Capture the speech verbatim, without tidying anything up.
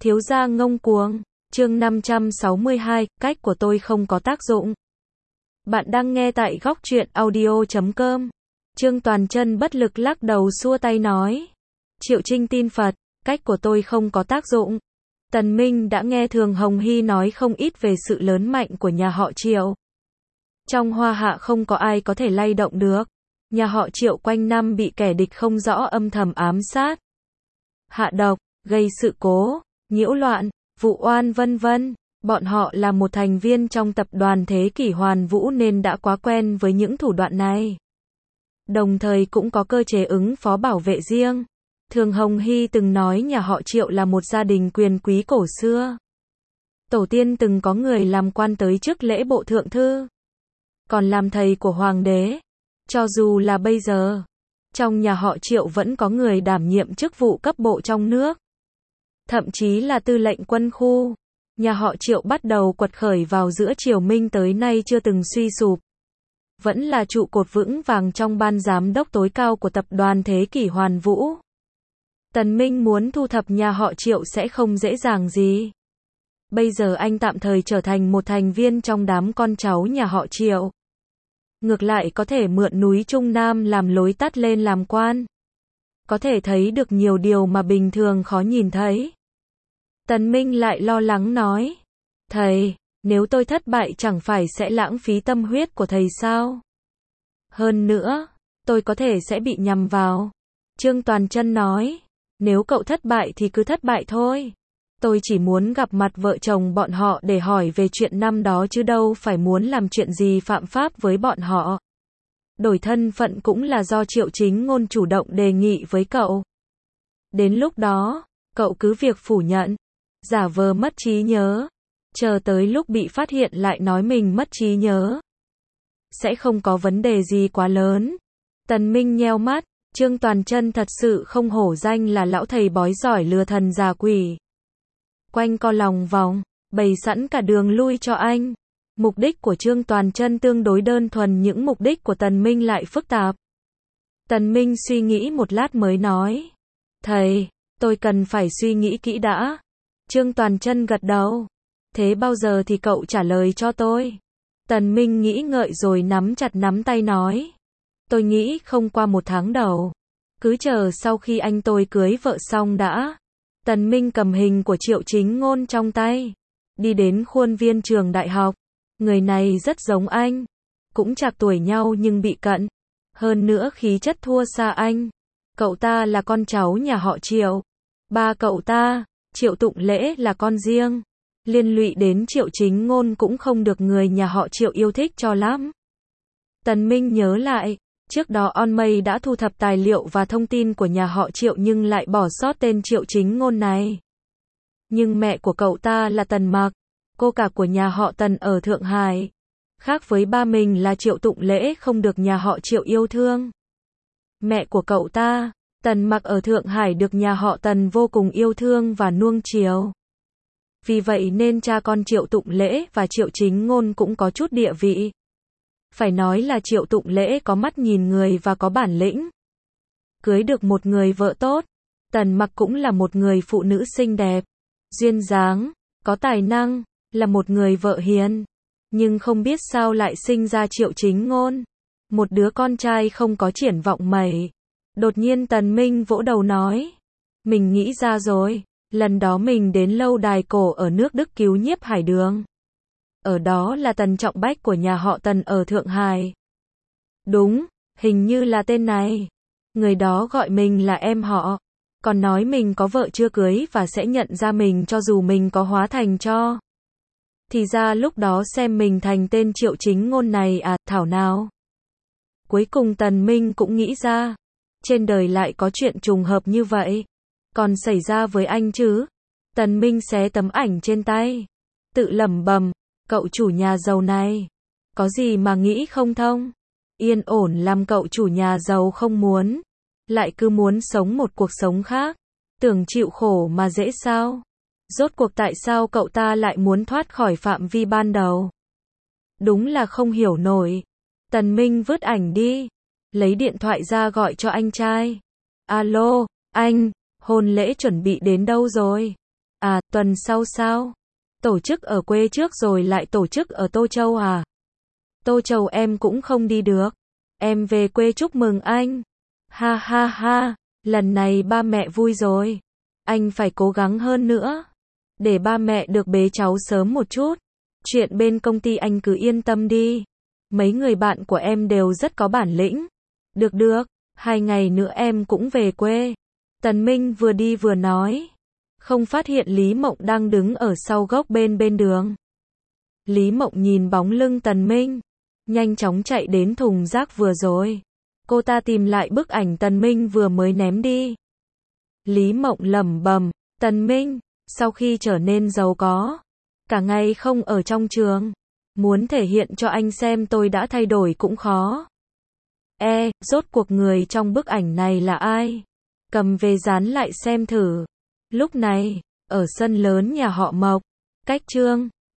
Thiếu gia ngông cuồng, chương năm trăm sáu mươi hai, cách của tôi không có tác dụng. Bạn đang nghe tại góc truyện audio chấm com. Trương Toàn Chân bất lực lắc đầu xua tay nói. Triệu Trinh tin Phật, cách của tôi không có tác dụng. Tần Minh đã nghe Thường Hồng Hy nói không ít về sự lớn mạnh của nhà họ Triệu. Trong Hoa Hạ không có ai có thể lay động được. Nhà họ Triệu quanh năm bị kẻ địch không rõ âm thầm ám sát, hạ độc, gây sự cố, nhiễu loạn, vụ oan vân vân. Bọn họ là một thành viên trong tập đoàn Thế Kỷ Hoàn Vũ nên đã quá quen với những thủ đoạn này. Đồng thời cũng có cơ chế ứng phó bảo vệ riêng. Thường Hồng Hy từng nói nhà họ Triệu là một gia đình quyền quý cổ xưa. Tổ tiên từng có người làm quan tới chức lễ bộ thượng thư, còn làm thầy của hoàng đế. Cho dù là bây giờ, trong nhà họ Triệu vẫn có người đảm nhiệm chức vụ cấp bộ trong nước. Thậm chí là tư lệnh quân khu. Nhà họ Triệu bắt đầu quật khởi vào giữa triều Minh tới nay chưa từng suy sụp. Vẫn là trụ cột vững vàng trong ban giám đốc tối cao của tập đoàn Thế Kỷ Hoàn Vũ. Tần Minh muốn thu thập nhà họ Triệu sẽ không dễ dàng gì. Bây giờ anh tạm thời trở thành một thành viên trong đám con cháu nhà họ Triệu. Ngược lại có thể mượn núi Trung Nam làm lối tắt lên làm quan. Có thể thấy được nhiều điều mà bình thường khó nhìn thấy. Tần Minh lại lo lắng nói. Thầy, nếu tôi thất bại chẳng phải sẽ lãng phí tâm huyết của thầy sao? Hơn nữa, tôi có thể sẽ bị nhầm vào. Trương Toàn Chân nói. Nếu cậu thất bại thì cứ thất bại thôi. Tôi chỉ muốn gặp mặt vợ chồng bọn họ để hỏi về chuyện năm đó chứ đâu phải muốn làm chuyện gì phạm pháp với bọn họ. Đổi thân phận cũng là do Triệu Chính Ngôn chủ động đề nghị với cậu. Đến lúc đó, cậu cứ việc phủ nhận, giả vờ mất trí nhớ, chờ tới lúc bị phát hiện lại nói mình mất trí nhớ. Sẽ không có vấn đề gì quá lớn. Tần Minh nheo mắt, Trương Toàn Chân thật sự không hổ danh là lão thầy bói giỏi lừa thần già quỷ. Quanh co lòng vòng, bày sẵn cả đường lui cho anh. Mục đích của Trương Toàn Chân tương đối đơn thuần, những mục đích của Tần Minh lại phức tạp. Tần Minh suy nghĩ một lát mới nói. Thầy, tôi cần phải suy nghĩ kỹ đã. Trương Toàn Chân gật đầu. Thế bao giờ thì cậu trả lời cho tôi? Tần Minh nghĩ ngợi rồi nắm chặt nắm tay nói. Tôi nghĩ không qua một tháng đầu. Cứ chờ sau khi anh tôi cưới vợ xong đã. Tần Minh cầm hình của Triệu Chính Ngôn trong tay. Đi đến khuôn viên trường đại học. Người này rất giống anh. Cũng chạc tuổi nhau nhưng bị cận. Hơn nữa khí chất thua xa anh. Cậu ta là con cháu nhà họ Triệu. Ba cậu ta, Triệu Tụng Lễ là con riêng. Liên lụy đến Triệu Chính Ngôn cũng không được người nhà họ Triệu yêu thích cho lắm. Tần Minh nhớ lại. Trước đó On Mây đã thu thập tài liệu và thông tin của nhà họ Triệu nhưng lại bỏ sót tên Triệu Chính Ngôn này. Nhưng mẹ của cậu ta là Tần Mặc, cô cả của nhà họ Tần ở Thượng Hải. Khác với ba mình là Triệu Tụng Lễ không được nhà họ Triệu yêu thương. Mẹ của cậu ta, Tần Mặc ở Thượng Hải được nhà họ Tần vô cùng yêu thương và nuông chiều. Vì vậy nên cha con Triệu Tụng Lễ và Triệu Chính Ngôn cũng có chút địa vị. Phải nói là Triệu Tụng Lễ có mắt nhìn người và có bản lĩnh. Cưới được một người vợ tốt. Tần Mặc cũng là một người phụ nữ xinh đẹp, duyên dáng, có tài năng, là một người vợ hiền. Nhưng không biết sao lại sinh ra Triệu Chính Ngôn. Một đứa con trai không có triển vọng mấy. Đột nhiên Tần Minh vỗ đầu nói. Mình nghĩ ra rồi. Lần đó mình đến lâu đài cổ ở nước Đức cứu Nhiếp Hải Đường. Ở đó là Tần Trọng Bách của nhà họ Tần ở Thượng Hải. Đúng, hình như là tên này. Người đó gọi mình là em họ. Còn nói mình có vợ chưa cưới và sẽ nhận ra mình cho dù mình có hóa thành cho. Thì ra lúc đó xem mình thành tên Triệu Chính Ngôn này à, thảo nào. Cuối cùng Tần Minh cũng nghĩ ra. Trên đời lại có chuyện trùng hợp như vậy. Còn xảy ra với anh chứ. Tần Minh xé tấm ảnh trên tay. Tự lẩm bẩm. Cậu chủ nhà giàu này, có gì mà nghĩ không thông? Yên ổn làm cậu chủ nhà giàu không muốn, lại cứ muốn sống một cuộc sống khác, tưởng chịu khổ mà dễ sao? Rốt cuộc tại sao cậu ta lại muốn thoát khỏi phạm vi ban đầu? Đúng là không hiểu nổi. Tần Minh vứt ảnh đi, lấy điện thoại ra gọi cho anh trai. Alo, anh, hôn lễ chuẩn bị đến đâu rồi? À, tuần sau sao? Tổ chức ở quê trước rồi lại tổ chức ở Tô Châu à? Tô Châu em cũng không đi được. Em về quê chúc mừng anh. Ha ha ha, lần này ba mẹ vui rồi. Anh phải cố gắng hơn nữa. Để ba mẹ được bế cháu sớm một chút. Chuyện bên công ty anh cứ yên tâm đi. Mấy người bạn của em đều rất có bản lĩnh. Được được, hai ngày nữa em cũng về quê. Tần Minh vừa đi vừa nói. Không phát hiện Lý Mộng đang đứng ở sau gốc bên bên đường. Lý Mộng nhìn bóng lưng Tần Minh. Nhanh chóng chạy đến thùng rác vừa rồi. Cô ta tìm lại bức ảnh Tần Minh vừa mới ném đi. Lý Mộng lẩm bẩm, Tần Minh, sau khi trở nên giàu có, cả ngày không ở trong trường, muốn thể hiện cho anh xem tôi đã thay đổi cũng khó. E, rốt cuộc người trong bức ảnh này là ai? Cầm về dán lại xem thử. Lúc này, ở sân lớn nhà họ Mộc, cách Trương